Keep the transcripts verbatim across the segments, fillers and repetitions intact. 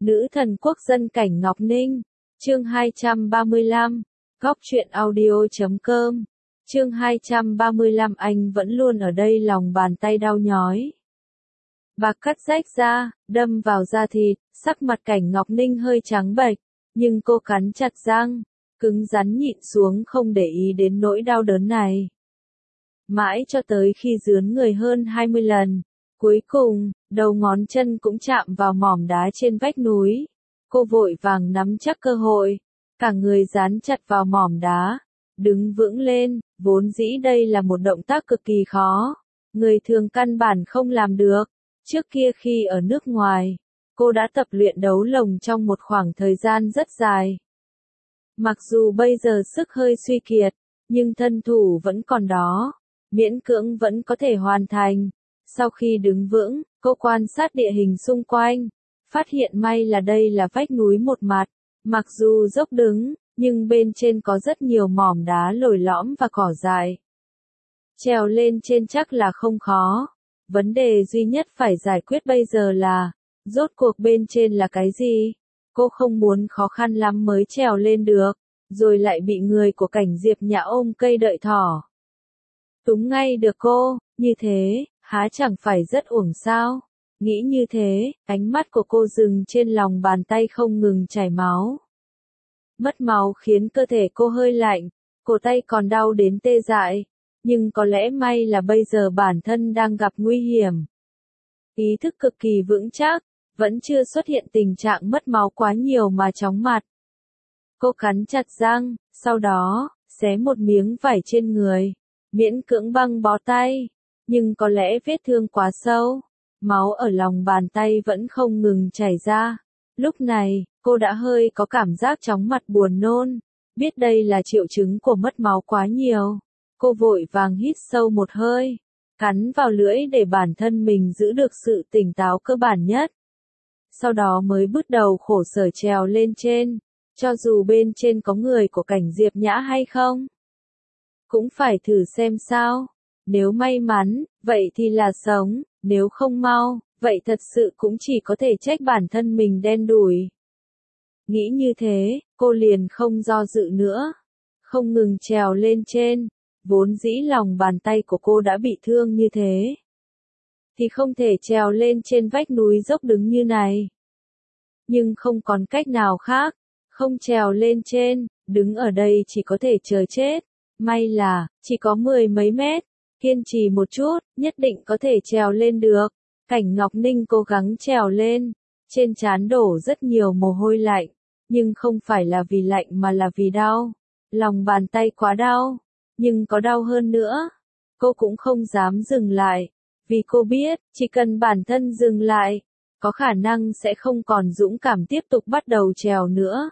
Nữ thần quốc dân cảnh Ngọc Ninh. Chương hai trăm ba mươi lăm. Góc truyện audio chấm com. Chương hai trăm ba mươi lăm. Anh vẫn luôn ở đây, lòng bàn tay đau nhói. Bạc cắt rách ra, đâm vào da thịt, sắc mặt cảnh Ngọc Ninh hơi trắng bệch, nhưng cô cắn chặt răng, cứng rắn nhịn xuống không để ý đến nỗi đau đớn này. Mãi cho tới khi rướn người hơn hai mươi lần, cuối cùng, đầu ngón chân cũng chạm vào mỏm đá trên vách núi. Cô vội vàng nắm chắc cơ hội, cả người dán chặt vào mỏm đá, đứng vững lên, vốn dĩ đây là một động tác cực kỳ khó, người thường căn bản không làm được. Trước kia khi ở nước ngoài, cô đã tập luyện đấu lồng trong một khoảng thời gian rất dài. Mặc dù bây giờ sức hơi suy kiệt, nhưng thân thủ vẫn còn đó, miễn cưỡng vẫn có thể hoàn thành. Sau khi đứng vững, cô quan sát địa hình xung quanh, phát hiện may là đây là vách núi một mặt, mặc dù dốc đứng, nhưng bên trên có rất nhiều mỏm đá lồi lõm và cỏ dại. Trèo lên trên chắc là không khó, vấn đề duy nhất phải giải quyết bây giờ là, rốt cuộc bên trên là cái gì? Cô không muốn khó khăn lắm mới trèo lên được, rồi lại bị người của cảnh Diệp Nhã ôm cây đợi thỏ. Túng ngay được cô, như thế, há chẳng phải rất uổng sao? Nghĩ như thế, ánh mắt của cô dừng trên lòng bàn tay không ngừng chảy máu. Mất máu khiến cơ thể cô hơi lạnh, cổ tay còn đau đến tê dại, nhưng có lẽ may là bây giờ bản thân đang gặp nguy hiểm. Ý thức cực kỳ vững chắc, vẫn chưa xuất hiện tình trạng mất máu quá nhiều mà chóng mặt. Cô cắn chặt răng, sau đó, xé một miếng vải trên người, miễn cưỡng băng bó tay, nhưng có lẽ vết thương quá sâu, máu ở lòng bàn tay vẫn không ngừng chảy ra. Lúc này, cô đã hơi có cảm giác chóng mặt buồn nôn, biết đây là triệu chứng của mất máu quá nhiều. Cô vội vàng hít sâu một hơi, cắn vào lưỡi để bản thân mình giữ được sự tỉnh táo cơ bản nhất. Sau đó mới bước đầu khổ sở trèo lên trên, cho dù bên trên có người của cảnh Diệp Nhã hay không. Cũng phải thử xem sao, nếu may mắn, vậy thì là sống, nếu không mau, vậy thật sự cũng chỉ có thể trách bản thân mình đen đủi. Nghĩ như thế, cô liền không do dự nữa, không ngừng trèo lên trên, vốn dĩ lòng bàn tay của cô đã bị thương như thế, thì không thể trèo lên trên vách núi dốc đứng như này. Nhưng không còn cách nào khác, không trèo lên trên, đứng ở đây chỉ có thể chờ chết. May là, chỉ có mười mấy mét, kiên trì một chút, nhất định có thể trèo lên được. Cảnh Ngọc Ninh cố gắng trèo lên, trên trán đổ rất nhiều mồ hôi lạnh, nhưng không phải là vì lạnh mà là vì đau. Lòng bàn tay quá đau, nhưng có đau hơn nữa. Cô cũng không dám dừng lại, vì cô biết, chỉ cần bản thân dừng lại, có khả năng sẽ không còn dũng cảm tiếp tục bắt đầu trèo nữa.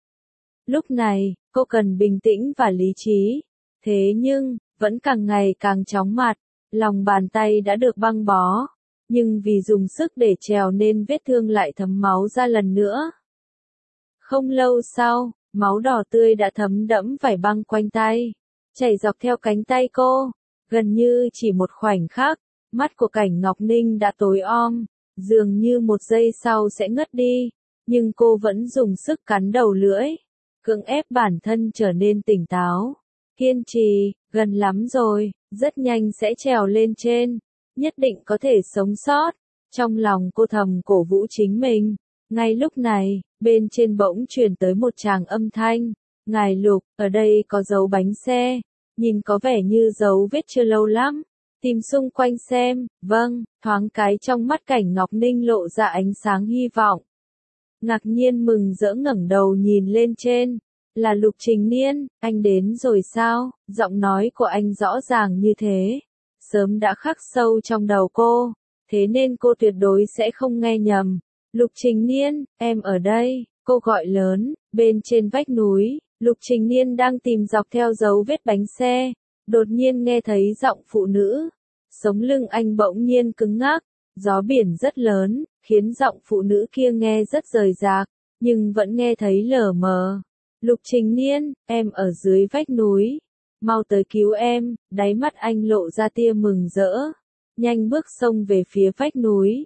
Lúc này, cô cần bình tĩnh và lý trí. Thế nhưng, vẫn càng ngày càng chóng mặt, lòng bàn tay đã được băng bó, nhưng vì dùng sức để trèo nên vết thương lại thấm máu ra lần nữa. Không lâu sau, máu đỏ tươi đã thấm đẫm vải băng quanh tay, chảy dọc theo cánh tay cô, gần như chỉ một khoảnh khắc, mắt của cảnh Ngọc Ninh đã tối om, dường như một giây sau sẽ ngất đi, nhưng cô vẫn dùng sức cắn đầu lưỡi, cưỡng ép bản thân trở nên tỉnh táo. Kiên trì, gần lắm rồi, rất nhanh sẽ trèo lên trên, nhất định có thể sống sót. Trong lòng cô thầm cổ vũ chính mình. Ngay lúc này, bên trên bỗng truyền tới một tràng âm thanh. Ngài Lục, ở đây có dấu bánh xe, nhìn có vẻ như dấu vết chưa lâu lắm. Tìm xung quanh xem, vâng, thoáng cái trong mắt cảnh Ngọc Ninh lộ ra ánh sáng hy vọng. Ngạc nhiên mừng rỡ ngẩng đầu nhìn lên trên. Là Lục Trình Niên, anh đến rồi sao? Giọng nói của anh rõ ràng như thế, sớm đã khắc sâu trong đầu cô, thế nên cô tuyệt đối sẽ không nghe nhầm. Lục Trình Niên, em ở đây, cô gọi lớn, bên trên vách núi, Lục Trình Niên đang tìm dọc theo dấu vết bánh xe, đột nhiên nghe thấy giọng phụ nữ, sống lưng anh bỗng nhiên cứng ngắc, gió biển rất lớn, khiến giọng phụ nữ kia nghe rất rời rạc, nhưng vẫn nghe thấy lờ mờ. Lục Trình Niên, em ở dưới vách núi, mau tới cứu em. Đáy mắt anh lộ ra tia mừng rỡ, nhanh bước xông về phía vách núi.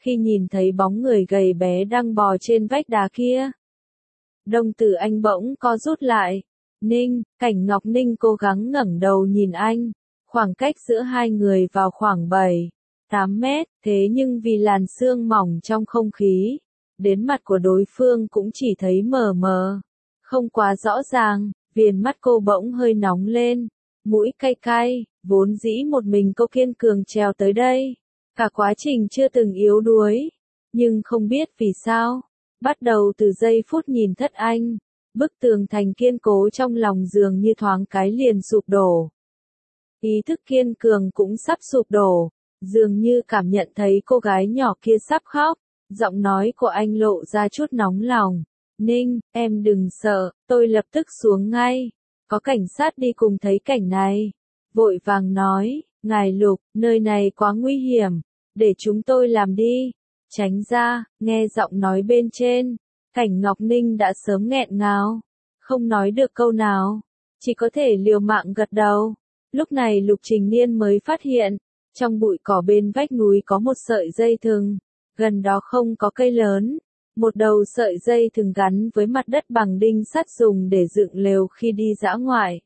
khi nhìn thấy bóng người gầy bé đang bò trên vách đá kia. Đồng tử anh bỗng co rút lại. Ninh, Cảnh Ngọc Ninh cố gắng ngẩng đầu nhìn anh. Khoảng cách giữa hai người vào khoảng bảy, tám mét, thế nhưng vì làn sương mỏng trong không khí, đến mặt của đối phương cũng chỉ thấy mờ mờ, không quá rõ ràng, viền mắt cô bỗng hơi nóng lên, mũi cay cay, vốn dĩ một mình cô kiên cường trèo tới đây, cả quá trình chưa từng yếu đuối, nhưng không biết vì sao, bắt đầu từ giây phút nhìn thất anh, bức tường thành kiên cố trong lòng dường như thoáng cái liền sụp đổ. Ý thức kiên cường cũng sắp sụp đổ, dường như cảm nhận thấy cô gái nhỏ kia sắp khóc, giọng nói của anh lộ ra chút nóng lòng. Ninh, em đừng sợ, tôi lập tức xuống ngay. Có cảnh sát đi cùng thấy cảnh này. Vội vàng nói, ngài Lục, nơi này quá nguy hiểm, để chúng tôi làm đi. Tránh ra, nghe giọng nói bên trên. Cảnh Ngọc Ninh đã sớm nghẹn ngào, không nói được câu nào, chỉ có thể liều mạng gật đầu. Lúc này Lục Trình Niên mới phát hiện, trong bụi cỏ bên vách núi có một sợi dây thừng, gần đó không có cây lớn, một đầu sợi dây thừng gắn với mặt đất bằng đinh sắt dùng để dựng lều khi đi dã ngoại.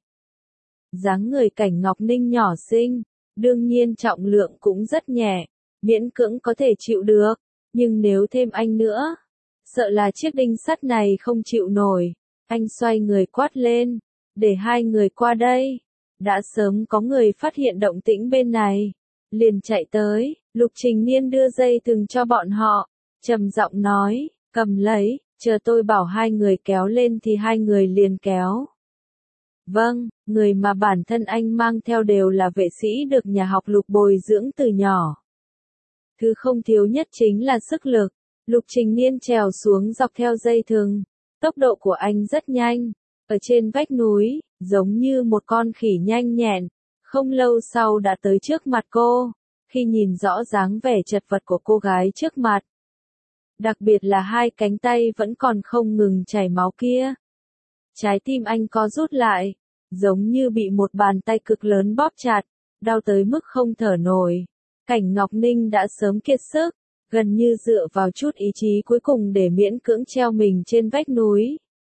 Dáng người Cảnh Ngọc Ninh nhỏ xinh, đương nhiên trọng lượng cũng rất nhẹ, miễn cưỡng có thể chịu được, nhưng nếu thêm anh nữa, sợ là chiếc đinh sắt này không chịu nổi. Anh xoay người quát lên, để hai người qua đây. Đã sớm có người phát hiện động tĩnh bên này, liền chạy tới, Lục Trình Niên đưa dây thừng cho bọn họ, trầm giọng nói, cầm lấy, chờ tôi bảo hai người kéo lên thì hai người liền kéo. Vâng, người mà bản thân anh mang theo đều là vệ sĩ được nhà học Lục bồi dưỡng từ nhỏ. Thứ không thiếu nhất chính là sức lực. Lục Trình Niên trèo xuống dọc theo dây thừng, tốc độ của anh rất nhanh, ở trên vách núi, giống như một con khỉ nhanh nhẹn, không lâu sau đã tới trước mặt cô, khi nhìn rõ dáng vẻ chật vật của cô gái trước mặt. Đặc biệt là hai cánh tay vẫn còn không ngừng chảy máu kia. Trái tim anh co rút lại, giống như bị một bàn tay cực lớn bóp chặt, đau tới mức không thở nổi. Cảnh Ngọc Ninh đã sớm kiệt sức, gần như dựa vào chút ý chí cuối cùng để miễn cưỡng treo mình trên vách núi.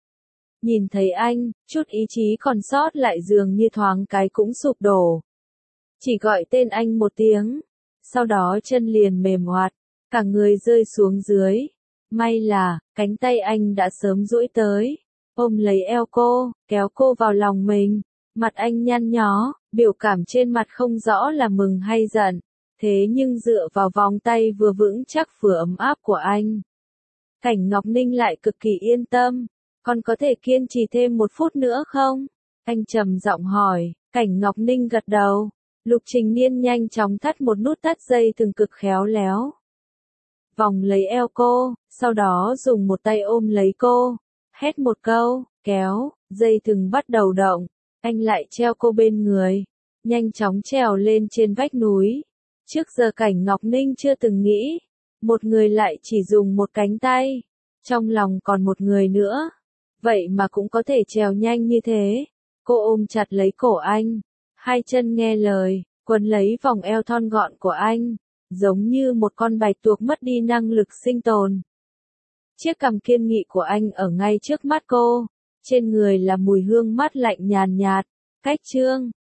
Nhìn thấy anh, chút ý chí còn sót lại dường như thoáng cái cũng sụp đổ. Chỉ gọi tên anh một tiếng, sau đó chân liền mềm oạt, cả người rơi xuống dưới. May là, cánh tay anh đã sớm duỗi tới, ôm lấy eo cô, kéo cô vào lòng mình. Mặt anh nhăn nhó, biểu cảm trên mặt không rõ là mừng hay giận, thế nhưng dựa vào vòng tay vừa vững chắc vừa ấm áp của anh, Cảnh Ngọc Ninh lại cực kỳ yên tâm. Còn có thể kiên trì thêm một phút nữa không? Anh trầm giọng hỏi. Cảnh Ngọc Ninh gật đầu. Lục Trình Niên nhanh chóng thắt một nút thắt dây thừng cực khéo léo, vòng lấy eo cô, sau đó dùng một tay ôm lấy cô, hét một câu, kéo, dây thừng bắt đầu động. Anh lại treo cô bên người, nhanh chóng trèo lên trên vách núi. Trước giờ Cảnh Ngọc Ninh chưa từng nghĩ, một người lại chỉ dùng một cánh tay, trong lòng còn một người nữa. Vậy mà cũng có thể trèo nhanh như thế. Cô ôm chặt lấy cổ anh, hai chân nghe lời, quấn lấy vòng eo thon gọn của anh, giống như một con bạch tuộc mất đi năng lực sinh tồn. Chiếc cằm kiên nghị của anh ở ngay trước mắt cô, trên người là mùi hương mát lạnh nhàn nhạt. Cách chương